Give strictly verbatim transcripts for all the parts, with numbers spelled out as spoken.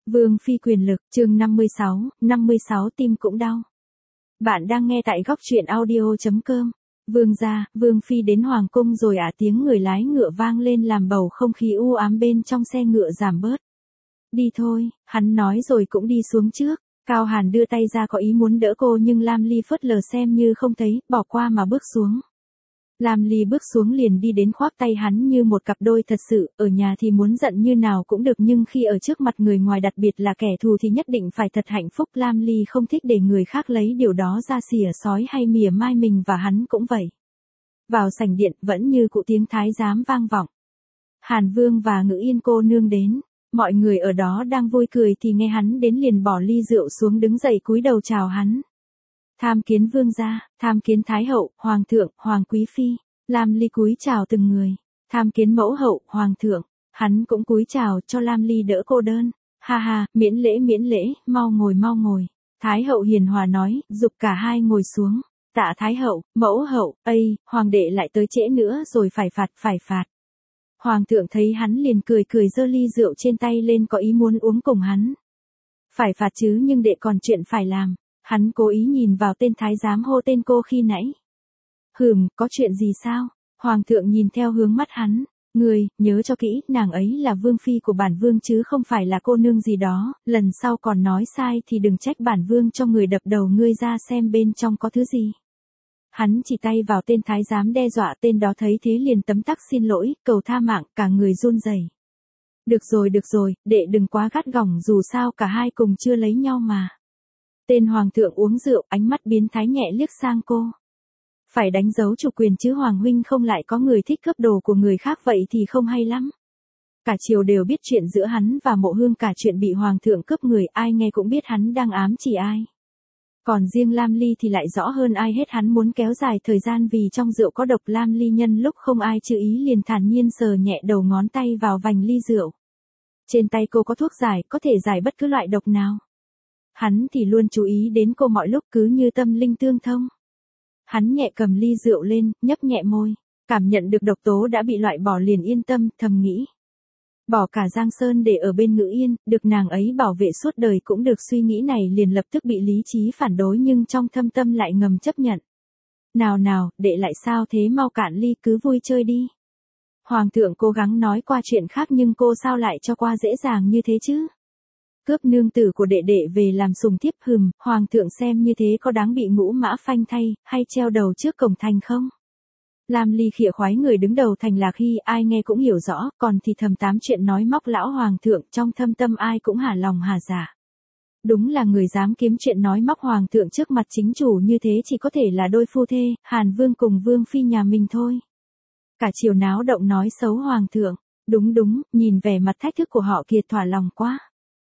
Vương phi quyền lực, chương năm mươi sáu, năm mươi sáu tim cũng đau. Bạn đang nghe tại góc truyện audio chấm com. Vương gia, Vương phi đến hoàng cung rồi ạ, tiếng người lái ngựa vang lên làm bầu không khí u ám bên trong xe ngựa giảm bớt. Đi thôi, hắn nói rồi cũng đi xuống trước. Cao Hàn đưa tay ra có ý muốn đỡ cô nhưng Lam Ly phớt lờ xem như không thấy, bỏ qua mà bước xuống. Lam Ly bước xuống liền đi đến khoác tay hắn như một cặp đôi thật sự, ở nhà thì muốn giận như nào cũng được nhưng khi ở trước mặt người ngoài đặc biệt là kẻ thù thì nhất định phải thật hạnh phúc. Lam Ly không thích để người khác lấy điều đó ra xỉa sói hay mỉa mai mình và hắn cũng vậy. Vào sảnh điện vẫn như cụ tiếng thái giám vang vọng. Hàn Vương và Ngự Yên cô nương đến, mọi người ở đó đang vui cười thì nghe hắn đến liền bỏ ly rượu xuống đứng dậy cúi đầu chào hắn. Tham kiến vương gia, tham kiến thái hậu, hoàng thượng, hoàng quý phi. Lam Ly cúi chào từng người. Tham kiến mẫu hậu, hoàng thượng. Hắn cũng cúi chào cho Lam Ly đỡ cô đơn. Ha ha, miễn lễ miễn lễ, mau ngồi mau ngồi. Thái hậu hiền hòa nói, giục cả hai ngồi xuống. Tạ thái hậu, mẫu hậu, ây, hoàng đệ lại tới trễ nữa rồi phải phạt, phải phạt. Hoàng thượng thấy hắn liền cười cười giơ ly rượu trên tay lên có ý muốn uống cùng hắn. Phải phạt chứ nhưng đệ còn chuyện phải làm. Hắn cố ý nhìn vào tên thái giám hô tên cô khi nãy. Hừm, có chuyện gì sao? Hoàng thượng nhìn theo hướng mắt hắn. Ngươi, nhớ cho kỹ, nàng ấy là vương phi của bản vương chứ không phải là cô nương gì đó, lần sau còn nói sai thì đừng trách bản vương cho người đập đầu ngươi ra xem bên trong có thứ gì. Hắn chỉ tay vào tên thái giám đe dọa, tên đó thấy thế liền tấm tắc xin lỗi, cầu tha mạng, cả người run rẩy. Được rồi được rồi, đệ đừng quá gắt gỏng dù sao cả hai cùng chưa lấy nhau mà. Tên hoàng thượng uống rượu, ánh mắt biến thái nhẹ liếc sang cô. Phải đánh dấu chủ quyền chứ hoàng huynh không lại có người thích cướp đồ của người khác vậy thì không hay lắm. Cả triều đều biết chuyện giữa hắn và Mộ Hương, cả chuyện bị hoàng thượng cướp người, ai nghe cũng biết hắn đang ám chỉ ai. Còn riêng Lam Ly thì lại rõ hơn ai hết, hắn muốn kéo dài thời gian vì trong rượu có độc. Lam Ly nhân lúc không ai chú ý liền thản nhiên sờ nhẹ đầu ngón tay vào vành ly rượu. Trên tay cô có thuốc giải, có thể giải bất cứ loại độc nào. Hắn thì luôn chú ý đến cô mọi lúc cứ như tâm linh tương thông. Hắn nhẹ cầm ly rượu lên, nhấp nhẹ môi, cảm nhận được độc tố đã bị loại bỏ liền yên tâm, thầm nghĩ. Bỏ cả Giang Sơn để ở bên Ngự Yên, được nàng ấy bảo vệ suốt đời cũng được. Suy nghĩ này liền lập tức bị lý trí phản đối nhưng trong thâm tâm lại ngầm chấp nhận. Nào nào, đệ lại sao thế, mau cạn ly, cứ vui chơi đi. Hoàng thượng cố gắng nói qua chuyện khác nhưng cô sao lại cho qua dễ dàng như thế chứ? Cướp nương tử của đệ đệ về làm sùng thiếp, hừm, hoàng thượng xem như thế có đáng bị ngũ mã phanh thay, hay treo đầu trước cổng thành không? Lam Ly khịa khoái người đứng đầu thành Lạc Hy, ai nghe cũng hiểu rõ, còn thì thầm tám chuyện nói móc lão hoàng thượng, trong thâm tâm ai cũng hả lòng hả dạ. Đúng là người dám kiếm chuyện nói móc hoàng thượng trước mặt chính chủ như thế chỉ có thể là đôi phu thê, Hàn Vương cùng Vương phi nhà mình thôi. Cả triều náo động nói xấu hoàng thượng, đúng đúng, nhìn vẻ mặt thách thức của họ kiệt thỏa lòng quá.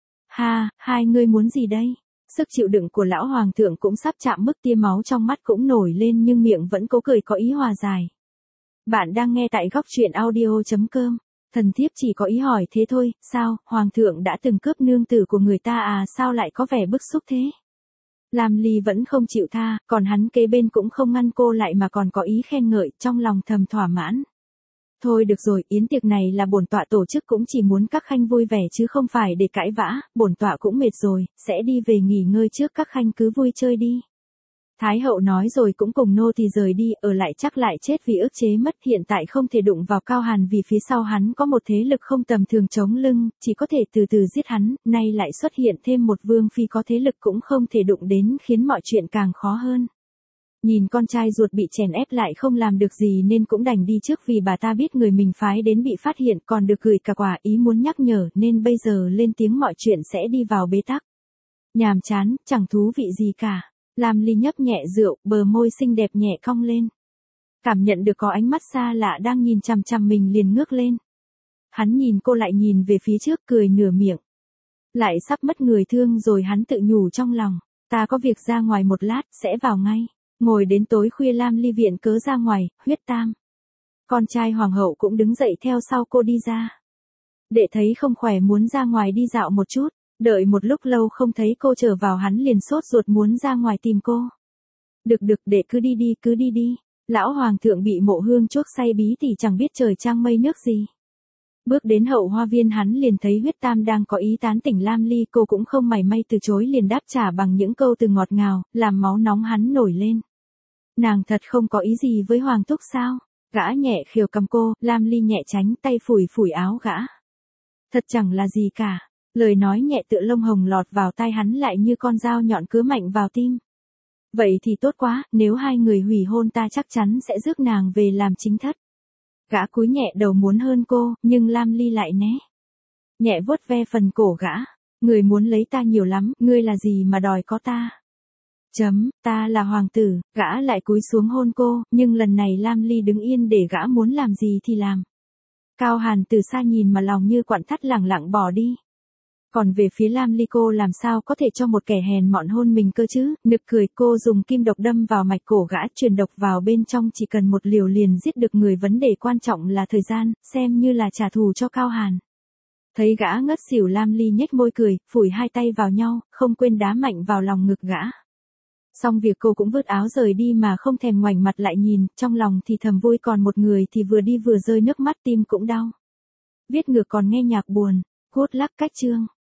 Ha, hai ngươi muốn gì đây? Sức chịu đựng của lão hoàng thượng cũng sắp chạm mức, tia máu trong mắt cũng nổi lên nhưng miệng vẫn cố cười có ý hòa giải. Bạn đang nghe tại góc truyện audio chấm com. Thần thiếp chỉ có ý hỏi thế thôi, sao, hoàng thượng đã từng cướp nương tử của người ta à, sao lại có vẻ bức xúc thế? Lam Ly vẫn không chịu tha, còn hắn kế bên cũng không ngăn cô lại mà còn có ý khen ngợi, trong lòng thầm thỏa mãn. Thôi được rồi, yến tiệc này là bổn tọa tổ chức cũng chỉ muốn các khanh vui vẻ chứ không phải để cãi vã, bổn tọa cũng mệt rồi, sẽ đi về nghỉ ngơi trước, các khanh cứ vui chơi đi. Thái hậu nói rồi cũng cùng nô tỳ rời đi, ở lại chắc lại chết vì ức chế mất, hiện tại không thể đụng vào Cao Hàn vì phía sau hắn có một thế lực không tầm thường chống lưng, chỉ có thể từ từ giết hắn, nay lại xuất hiện thêm một vương phi có thế lực cũng không thể đụng đến, khiến mọi chuyện càng khó hơn. Nhìn con trai ruột bị chèn ép lại không làm được gì nên cũng đành đi trước vì bà ta biết người mình phái đến bị phát hiện còn được gửi cả quà, ý muốn nhắc nhở nên bây giờ lên tiếng mọi chuyện sẽ đi vào bế tắc. Nhàm chán, chẳng thú vị gì cả. Lam Ly nhấp nhẹ rượu, bờ môi xinh đẹp nhẹ cong lên. Cảm nhận được có ánh mắt xa lạ đang nhìn chằm chằm mình liền ngước lên. Hắn nhìn cô lại nhìn về phía trước cười nửa miệng. Lại sắp mất người thương rồi, hắn tự nhủ trong lòng. Ta có việc ra ngoài một lát, sẽ vào ngay. Ngồi đến tối khuya Lam Ly viện cớ ra ngoài, huyết tam. Con trai hoàng hậu cũng đứng dậy theo sau cô đi ra. Đệ thấy không khỏe muốn ra ngoài đi dạo một chút. Đợi một lúc lâu không thấy cô trở vào hắn liền sốt ruột muốn ra ngoài tìm cô. Được được, đệ cứ đi đi, cứ đi đi. Lão hoàng thượng bị Mộ Hương chuốc say bí thì chẳng biết trời trăng mây nước gì. Bước đến hậu hoa viên hắn liền thấy huyết tam đang có ý tán tỉnh Lam Ly, cô cũng không mảy may từ chối liền đáp trả bằng những câu từ ngọt ngào, làm máu nóng hắn nổi lên. Nàng thật không có ý gì với Hoàng Thúc sao? Gã nhẹ khều cầm cô, Lam Ly nhẹ tránh tay phủi phủi áo gã. Thật chẳng là gì cả. Lời nói nhẹ tựa lông hồng lọt vào tai hắn lại như con dao nhọn cứa mạnh vào tim. Vậy thì tốt quá, nếu hai người hủy hôn ta chắc chắn sẽ rước nàng về làm chính thất. Gã cúi nhẹ đầu muốn hơn cô, nhưng Lam Ly lại né. Nhẹ vuốt ve phần cổ gã. Người muốn lấy ta nhiều lắm, ngươi là gì mà đòi có ta? Chấm, ta là hoàng tử, gã lại cúi xuống hôn cô, nhưng lần này Lam Ly đứng yên để gã muốn làm gì thì làm. Cao Hàn từ xa nhìn mà lòng như quặn thắt lẳng lặng bỏ đi. Còn về phía Lam Ly cô làm sao có thể cho một kẻ hèn mọn hôn mình cơ chứ, nực cười cô dùng kim độc đâm vào mạch cổ gã truyền độc vào bên trong chỉ cần một liều liền giết được người, vấn đề quan trọng là thời gian, xem như là trả thù cho Cao Hàn. Thấy gã ngất xỉu Lam Ly nhếch môi cười, phủi hai tay vào nhau, không quên đá mạnh vào lòng ngực gã. Xong việc cô cũng vứt áo rời đi mà không thèm ngoảnh mặt lại nhìn, trong lòng thì thầm vui còn một người thì vừa đi vừa rơi nước mắt tim cũng đau. Viết ngược còn nghe nhạc buồn, good luck cách chương.